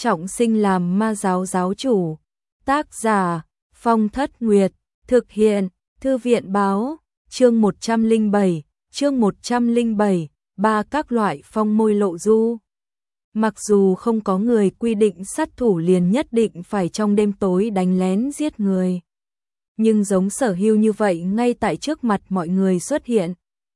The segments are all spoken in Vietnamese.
trọng sinh làm ma giáo giáo chủ. Tác giả Phong Thất Nguyệt, thực hiện Thư viện báo, chương 107, ba các loại phong môi lộ du. Mặc dù không có người quy định sát thủ liền nhất định phải trong đêm tối đánh lén giết người, nhưng giống Sở Hưu như vậy ngay tại trước mặt mọi người xuất hiện,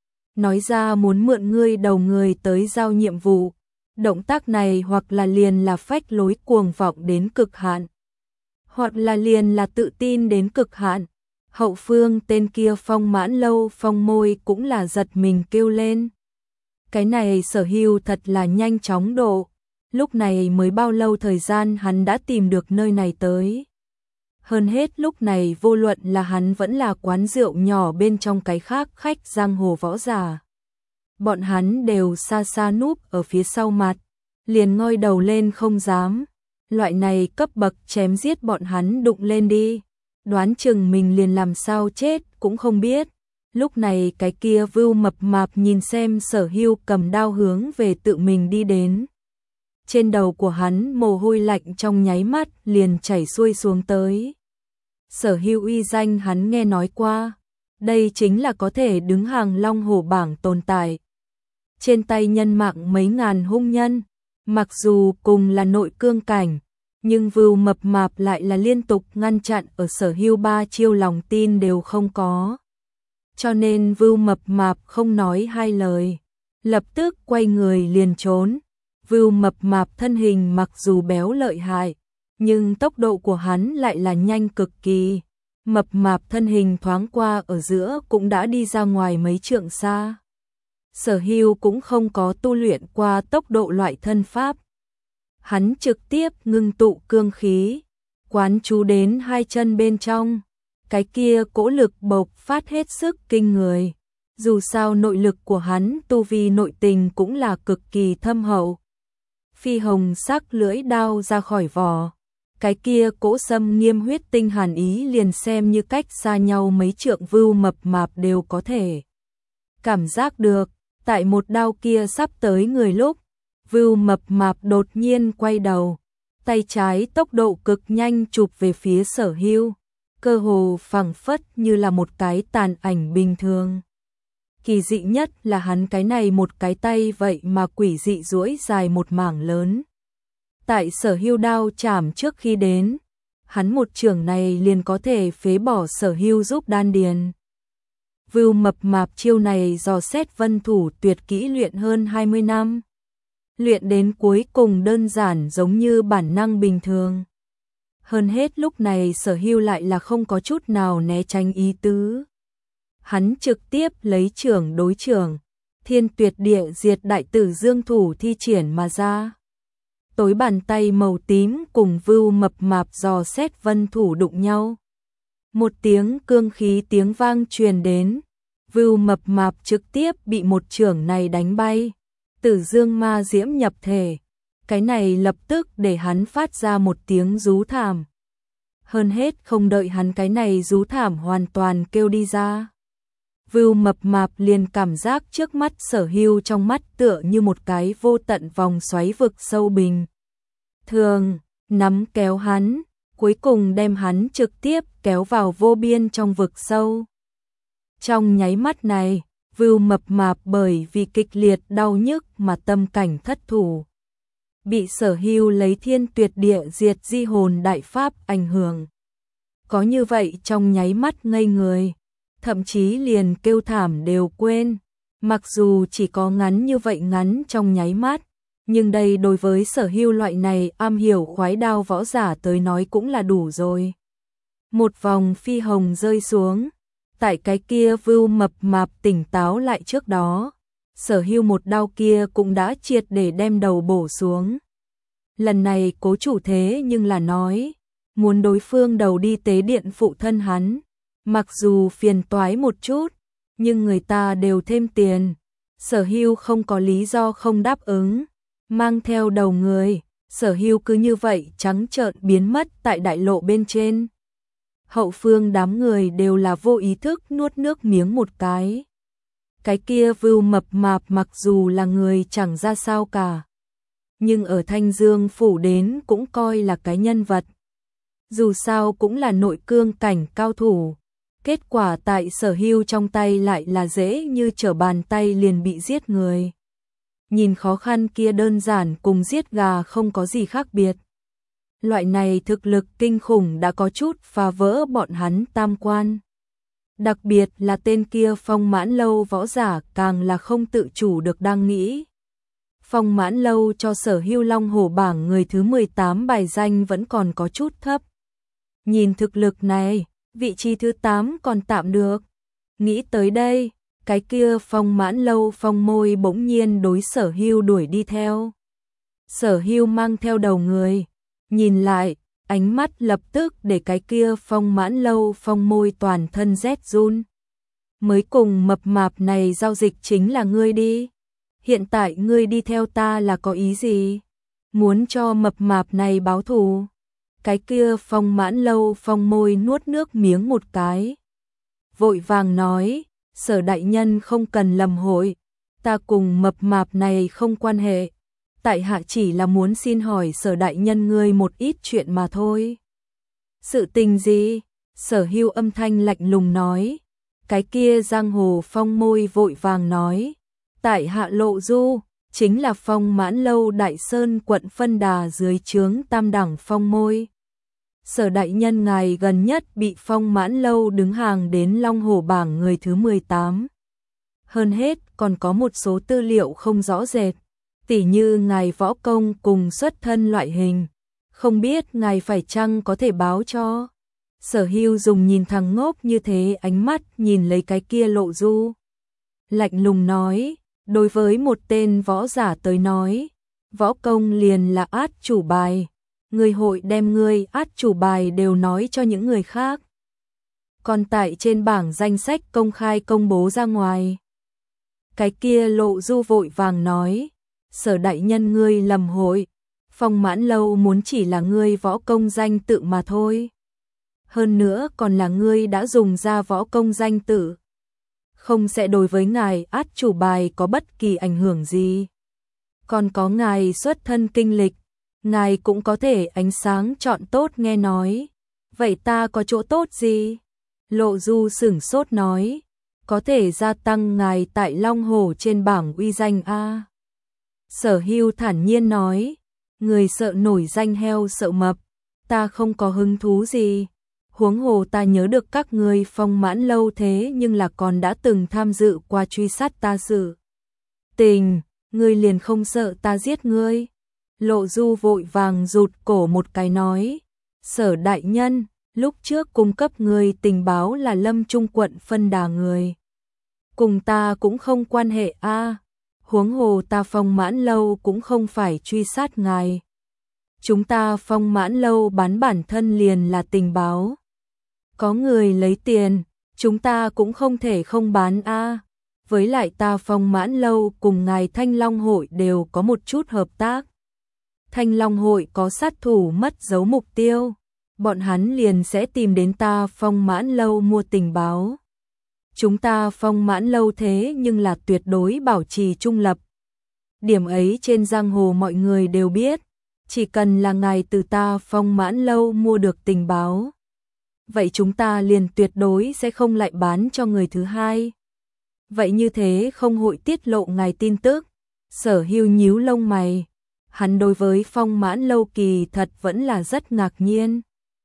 nói ra muốn mượn ngươi đầu người tới giao nhiệm vụ, động tác này hoặc là liền là phách lối cuồng vọng đến cực hạn, hoặc là liền là tự tin đến cực hạn. Hậu phương tên kia Phong Mãn Lâu Phong môi cũng là giật mình kêu lên. Cái này Sở Hưu thật là nhanh chóng độ, lúc này mới bao lâu thời gian hắn đã tìm được nơi này tới. Hơn hết lúc này vô luận là hắn vẫn là quán rượu nhỏ bên trong cái khác khách giang hồ võ giả, bọn hắn đều xa xa núp ở phía sau mặt, liền ngoi đầu lên không dám. Loại này cấp bậc chém giết bọn hắn đụng lên đi, đoán chừng mình liền làm sao chết cũng không biết. Lúc này cái kia Vưu Mập Mạp nhìn xem Sở Hưu cầm đao hướng về tự mình đi đến. Trên đầu của hắn mồ hôi lạnh trong nháy mắt liền chảy xuôi xuống tới. Sở Hưu uy danh hắn nghe nói qua, đây chính là có thể đứng hàng Long Hổ bảng tồn tại. Trên tay nhân mạng mấy ngàn hung nhân, mặc dù cùng là nội cương cảnh, nhưng Vưu Mập Mạp lại là liên tục ngăn chặn ở Sở Hưu ba chiêu lòng tin đều không có. Cho nên Vưu Mập Mạp không nói hai lời, lập tức quay người liền trốn. Vưu Mập Mạp thân hình mặc dù béo lợi hại, nhưng tốc độ của hắn lại là nhanh cực kỳ. Mập Mạp thân hình thoáng qua ở giữa cũng đã đi ra ngoài mấy trượng xa. Sở Hưu cũng không có tu luyện qua tốc độ loại thân pháp. Hắn trực tiếp ngưng tụ cương khí, quán chú đến hai chân bên trong. Cái kia cỗ lực bộc phát hết sức kinh người. Dù sao nội lực của hắn tu vi nội tình cũng là cực kỳ thâm hậu. Phi hồng sắc lưỡi đao ra khỏi vỏ. Cái kia cỗ xâm nghiêm huyết tinh hàn ý liền xem như cách xa nhau mấy trượng Vưu Mập Mạp đều có thể cảm giác được. Tại một đao kia sắp tới người lúc, Vưu Mập Mạp đột nhiên quay đầu, tay trái tốc độ cực nhanh chụp về phía Sở Hưu, cơ hồ phảng phất như là một cái tàn ảnh bình thường. Kỳ dị nhất là hắn cái này một cái tay vậy mà quỷ dị duỗi dài một mảng lớn. Tại Sở Hưu đao chạm trước khi đến, hắn một chưởng này liền có thể phế bỏ Sở Hưu giúp đan điền. Vưu Mập Mạp chiêu này dò xét vân thủ tuyệt kỹ luyện hơn 20 năm. Luyện đến cuối cùng đơn giản giống như bản năng bình thường. Hơn hết lúc này Sở Hưu lại là không có chút nào né tránh ý tứ. Hắn trực tiếp lấy chưởng đối chưởng, Thiên Tuyệt Địa Diệt Đại Tử Dương thủ thi triển mà ra. Tối bàn tay màu tím cùng Vưu Mập Mạp dò xét vân thủ đụng nhau. Một tiếng cương khí tiếng vang truyền đến, Vưu Mập Mạp trực tiếp bị một chưởng này đánh bay. Tử Dương ma diễm nhập thể, cái này lập tức để hắn phát ra một tiếng rú thảm. Hơn hết không đợi hắn cái này rú thảm hoàn toàn kêu đi ra, Vưu Mập Mạp liền cảm giác trước mắt Sở Hưu trong mắt tựa như một cái vô tận vòng xoáy vực sâu bình thường, nắm kéo hắn, cuối cùng đem hắn trực tiếp kéo vào vô biên trong vực sâu. Trong nháy mắt này, Vưu Mập Mạp bởi vì kịch liệt đau nhức mà tâm cảnh thất thủ. Bị Sở Hưu lấy Thiên Tuyệt Địa Diệt Di Hồn đại pháp ảnh hưởng. Có như vậy trong nháy mắt ngây người, thậm chí liền kêu thảm đều quên. Mặc dù chỉ có ngắn như vậy ngắn trong nháy mắt, nhưng đây đối với Sở Hưu loại này am hiểu khoái đao võ giả tới nói cũng là đủ rồi. Một vòng phi hồng rơi xuống. Tại cái kia Vưu Mập Mạp tỉnh táo lại trước đó, Sở Hưu một đao kia cũng đã triệt để đem đầu bổ xuống. Lần này cố chủ thế nhưng là nói, muốn đối phương đầu đi tế điện phụ thân hắn. Mặc dù phiền toái một chút, nhưng người ta đều thêm tiền. Sở Hưu không có lý do không đáp ứng. Mang theo đầu người, Sở Hưu cứ như vậy trắng trợn biến mất tại đại lộ bên trên. Hậu phương đám người đều là vô ý thức nuốt nước miếng một cái. Cái kia Vưu Mập Mạp mặc dù là người chẳng ra sao cả, nhưng ở Thanh Dương phủ đến cũng coi là cái nhân vật. Dù sao cũng là nội cương cảnh cao thủ. Kết quả tại Sở Hưu trong tay lại là dễ như trở bàn tay liền bị giết người. Nhìn khó khăn kia đơn giản cùng giết gà không có gì khác biệt. Loại này thực lực kinh khủng đã có chút phá vỡ bọn hắn tam quan. Đặc biệt là tên kia Phong Mãn Lâu võ giả càng là không tự chủ được đang nghĩ. Phong Mãn Lâu cho Sở Hưu Long Hổ bảng người thứ 18 bài danh vẫn còn có chút thấp. Nhìn thực lực này, vị trí thứ 8 còn tạm được. Nghĩ tới đây, cái kia Phong Mãn Lâu Phong Môi bỗng nhiên đối Sở Hưu đuổi đi theo. Sở Hưu mang theo đầu người, nhìn lại, ánh mắt lập tức để cái kia Phong Mãn Lâu Phong Môi toàn thân rét run. Mới cùng mập mạp này giao dịch chính là ngươi đi. Hiện tại ngươi đi theo ta là có ý gì? Muốn cho mập mạp này báo thù? Cái kia Phong Mãn Lâu Phong Môi nuốt nước miếng một cái. Vội vàng nói, Sở đại nhân không cần lầm hội, ta cùng mập mạp này không quan hệ. Tại hạ chỉ là muốn xin hỏi Sở đại nhân ngươi một ít chuyện mà thôi. Sự tình gì? Sở Hưu âm thanh lạnh lùng nói. Cái kia giang hồ Phong Môi vội vàng nói. Tại hạ Lộ Du, chính là Phong Mãn Lâu Đại Sơn quận Phân Đà dưới trướng tam đẳng Phong Môi. Sở đại nhân ngài gần nhất bị Phong Mãn Lâu đứng hàng đến Long Hổ bảng người thứ 18. Hơn hết còn có một số tư liệu không rõ rệt, tỉ như ngài võ công cùng xuất thân loại hình. Không biết ngài phải chăng có thể báo cho. Sở Hưu dùng nhìn thằng ngốc như thế ánh mắt nhìn lấy cái kia Lộ Du. Lạnh lùng nói, đối với một tên võ giả tới nói, võ công liền là át chủ bài. Người hội đem ngươi át chủ bài đều nói cho những người khác. Còn tại trên bảng danh sách công khai công bố ra ngoài. Cái kia Lộ Du vội vàng nói, Sở đại nhân ngươi lầm hội, Phong Mãn Lâu muốn chỉ là ngươi võ công danh tự mà thôi. Hơn nữa còn là ngươi đã dùng ra võ công danh tự. Không sẽ đối với ngài át chủ bài có bất kỳ ảnh hưởng gì. Còn có ngài xuất thân kinh lịch, ngài cũng có thể ánh sáng chọn tốt nghe nói. Vậy ta có chỗ tốt gì? Lộ Du sửng sốt nói, có thể gia tăng ngài tại Long Hổ trên bảng uy danh a. Sở Hưu thản nhiên nói, người sợ nổi danh heo sợ mập, ta không có hứng thú gì. Huống hồ ta nhớ được các ngươi Phong Mãn Lâu thế nhưng là còn đã từng tham dự qua truy sát ta sự tình, ngươi liền không sợ ta giết ngươi. Lộ Du vội vàng rụt cổ một cái nói, Sở đại nhân, lúc trước cung cấp ngươi tình báo là Lâm Trung quận Phân Đà người. Cùng ta cũng không quan hệ a. Huống hồ ta Phong Mãn Lâu cũng không phải truy sát ngài. Chúng ta Phong Mãn Lâu bán bản thân liền là tình báo. Có người lấy tiền, chúng ta cũng không thể không bán a. Với lại ta Phong Mãn Lâu cùng ngài Thanh Long Hội đều có một chút hợp tác. Thanh Long Hội có sát thủ mất dấu mục tiêu, bọn hắn liền sẽ tìm đến ta Phong Mãn Lâu mua tình báo. Chúng ta Phong Mãn Lâu thế nhưng là tuyệt đối bảo trì trung lập. Điểm ấy trên giang hồ mọi người đều biết, chỉ cần là ngài từ ta Phong Mãn Lâu mua được tình báo, vậy chúng ta liền tuyệt đối sẽ không lại bán cho người thứ hai. Vậy như thế không hội tiết lộ ngài tin tức. Sở Hưu nhíu lông mày, hắn đối với Phong Mãn Lâu kỳ thật vẫn là rất ngạc nhiên.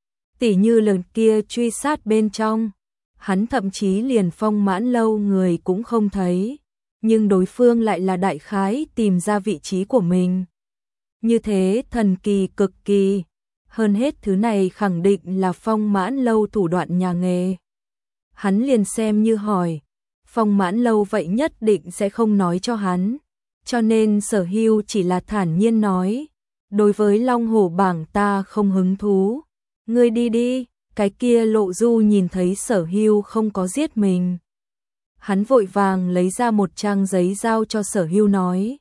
Tỉ như lần kia truy sát bên trong, hắn thậm chí liền Phong Mãn Lâu người cũng không thấy, nhưng đối phương lại là đại khái tìm ra vị trí của mình. Như thế thần kỳ cực kỳ, hơn hết thứ này khẳng định là Phong Mãn Lâu thủ đoạn nhà nghề. Hắn liền xem như hỏi, Phong Mãn Lâu vậy nhất định sẽ không nói cho hắn, cho nên Sở Hưu chỉ là thản nhiên nói, đối với Long Hổ bảng ta không hứng thú, ngươi đi đi. Cái kia Lộ Du nhìn thấy Sở Hưu không có giết mình, hắn vội vàng lấy ra một trang giấy giao cho Sở Hưu nói,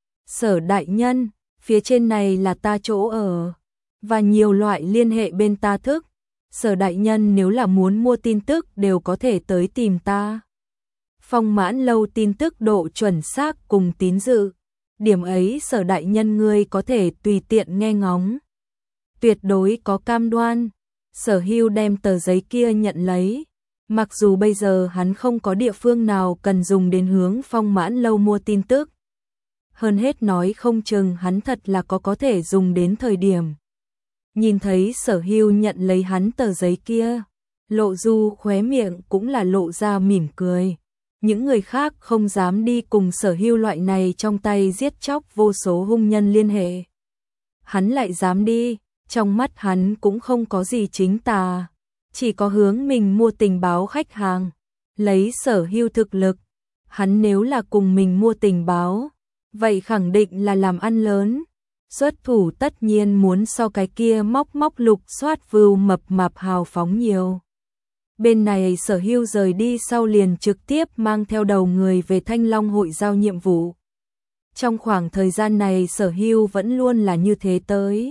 Sở đại nhân, phía trên này là ta chỗ ở và nhiều loại liên hệ bên ta thức. Sở đại nhân nếu là muốn mua tin tức đều có thể tới tìm ta. Phong Mãn Lâu tin tức độ chuẩn xác cùng tín dự điểm ấy Sở đại nhân ngươi có thể tùy tiện nghe ngóng. Tuyệt đối có cam đoan. Sở Hưu đem tờ giấy kia nhận lấy. Mặc dù bây giờ hắn không có địa phương nào cần dùng đến hướng Phong Mãn Lâu mua tin tức. Hơn hết nói không chừng hắn thật là có thể dùng đến thời điểm. Nhìn thấy Sở Hưu nhận lấy hắn tờ giấy kia, Lộ Du khóe miệng cũng là lộ ra mỉm cười. Những người khác không dám đi cùng Sở Hưu loại này trong tay giết chóc vô số hung nhân liên hệ. Hắn lại dám đi, trong mắt hắn cũng không có gì chính tà, chỉ có hướng mình mua tình báo khách hàng. Lấy Sở Hưu thực lực, hắn nếu là cùng mình mua tình báo, vậy khẳng định là làm ăn lớn. Xuất thủ tất nhiên muốn so cái kia móc lục soát vưu mập mạp hào phóng nhiều. Bên này Sở Hưu rời đi sau liền trực tiếp mang theo đầu người về Thanh Long hội giao nhiệm vụ. Trong khoảng thời gian này Sở Hưu vẫn luôn là như thế tới.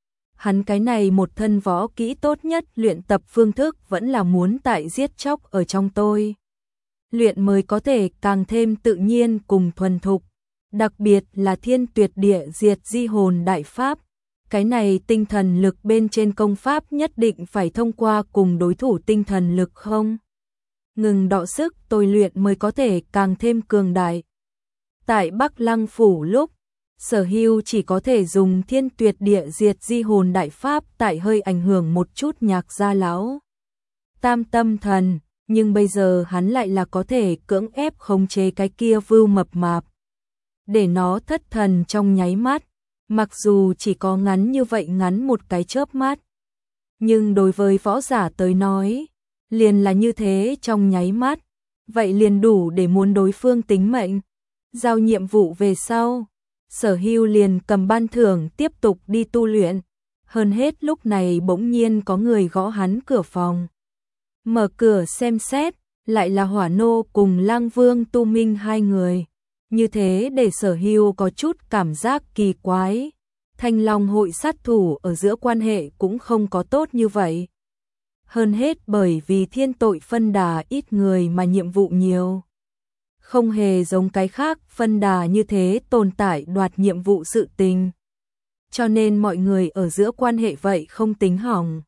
Hắn cái này một thân võ kỹ tốt nhất luyện tập phương thức vẫn là muốn tại giết chóc ở trong tôi. Luyện mới có thể càng thêm tự nhiên cùng thuần thục. Đặc biệt là Thiên Tuyệt Địa Diệt Di Hồn Đại Pháp. Cái này tinh thần lực bên trên công pháp nhất định phải thông qua cùng đối thủ tinh thần lực không ngừng đọ sức tôi luyện mới có thể càng thêm cường đại. Tại Bắc Lăng Phủ lúc, Sở Hưu chỉ có thể dùng Thiên Tuyệt Địa Diệt Di Hồn Đại Pháp tại hơi ảnh hưởng một chút Nhạc gia lão tam tâm thần, nhưng bây giờ hắn lại là có thể cưỡng ép khống chế cái kia vưu mập mạp, để nó thất thần trong nháy mắt. Mặc dù chỉ có ngắn như vậy ngắn một cái chớp mắt, nhưng đối với võ giả tới nói, liền là như thế trong nháy mắt, vậy liền đủ để muốn đối phương tính mệnh. Giao nhiệm vụ về sau, Sở Hưu liền cầm ban thưởng tiếp tục đi tu luyện. Hơn hết lúc này bỗng nhiên có người gõ hắn cửa phòng. Mở cửa xem xét, lại là Hỏa Nô cùng Lang Vương Tu Minh hai người. Như thế để Sở Hưu có chút cảm giác kỳ quái. Thanh Long hội sát thủ ở giữa quan hệ cũng không có tốt như vậy. Hơn hết bởi vì thiên tội phân đà ít người mà nhiệm vụ nhiều. Không hề giống cái khác phân đà như thế tồn tại đoạt nhiệm vụ sự tình. Cho nên mọi người ở giữa quan hệ vậy không tính hỏng.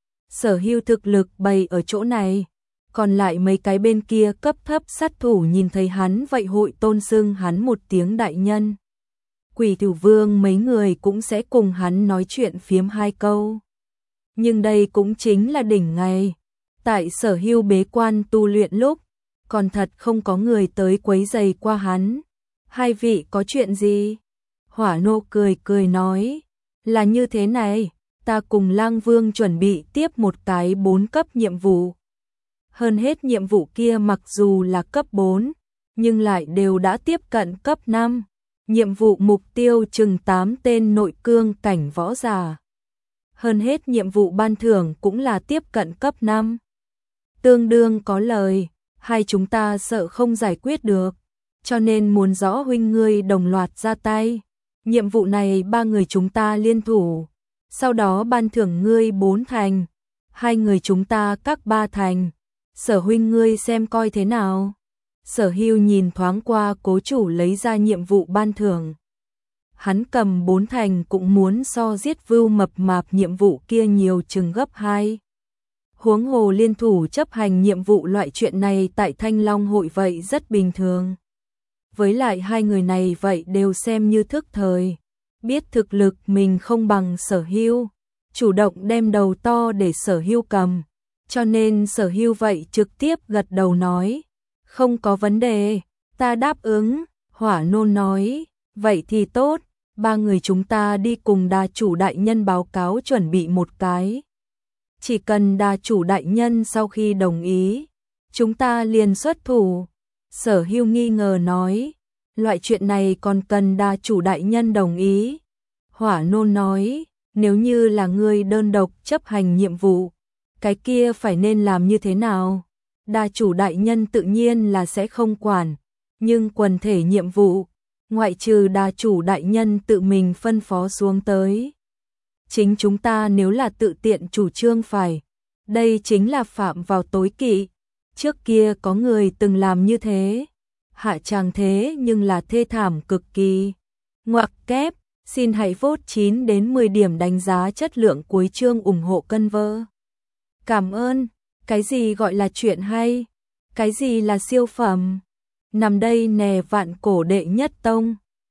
Sở Hưu thực lực bày ở chỗ này. Còn lại mấy cái bên kia cấp thấp sát thủ nhìn thấy hắn vậy hội tôn xưng hắn một tiếng đại nhân. Quỷ Tử Vương mấy người cũng sẽ cùng hắn nói chuyện phiếm hai câu. Nhưng đây cũng chính là đỉnh ngày. Tại Sở Hưu bế quan tu luyện lúc, còn thật không có người tới quấy rầy qua hắn. Hai vị có chuyện gì? Hỏa Nô cười nói, là như thế này, ta cùng Lang Vương chuẩn bị tiếp một cái 4 cấp nhiệm vụ. Hơn hết nhiệm vụ kia mặc dù là cấp 4, nhưng lại đều đã tiếp cận cấp 5. Nhiệm vụ mục tiêu chừng 8 tên nội cương cảnh võ giả. Hơn hết nhiệm vụ ban thưởng cũng là tiếp cận cấp 5. Tương đương có lời, hai chúng ta sợ không giải quyết được, cho nên muốn rõ huynh ngươi đồng loạt ra tay. Nhiệm vụ này 3 người chúng ta liên thủ, sau đó ban thưởng ngươi 4 thành, 2 người chúng ta các 3 thành. Sở huynh ngươi xem coi thế nào. Sở Hưu nhìn thoáng qua cố chủ lấy ra nhiệm vụ ban thưởng. Hắn cầm 4 thành cũng muốn so giết vưu mập mạp nhiệm vụ kia nhiều chừng gấp 2. Huống hồ liên thủ chấp hành nhiệm vụ loại chuyện này tại Thanh Long hội vậy rất bình thường. Với lại hai người này vậy đều xem như thức thời. Biết thực lực mình không bằng Sở Hưu, chủ động đem đầu to để Sở Hưu cầm. Cho nên Sở Hưu vậy trực tiếp gật đầu nói, không có vấn đề, ta đáp ứng. Hỏa Nô nói, vậy thì tốt, 3 người chúng ta đi cùng đà chủ đại nhân báo cáo chuẩn bị một cái. Chỉ cần đà chủ đại nhân sau khi đồng ý, chúng ta liền xuất thủ. Sở Hưu nghi ngờ nói, loại chuyện này còn cần đà chủ đại nhân đồng ý. Hỏa Nô nói, nếu như là ngươi đơn độc chấp hành nhiệm vụ, cái kia phải nên làm như thế nào? Đà chủ đại nhân tự nhiên là sẽ không quản, nhưng quần thể nhiệm vụ, ngoại trừ đà chủ đại nhân tự mình phân phó xuống tới. Chính chúng ta nếu là tự tiện chủ trương phải, đây chính là phạm vào tối kỵ. Trước kia có người từng làm như thế, hạ tràng thế nhưng là thê thảm cực kỳ. Ngoặc kép, xin hãy vote 9 đến 10 điểm đánh giá chất lượng cuối chương ủng hộ cân vơ. Cảm ơn. Cái gì gọi là chuyện hay? Cái gì là siêu phẩm? Nằm đây nè vạn cổ đệ nhất tông.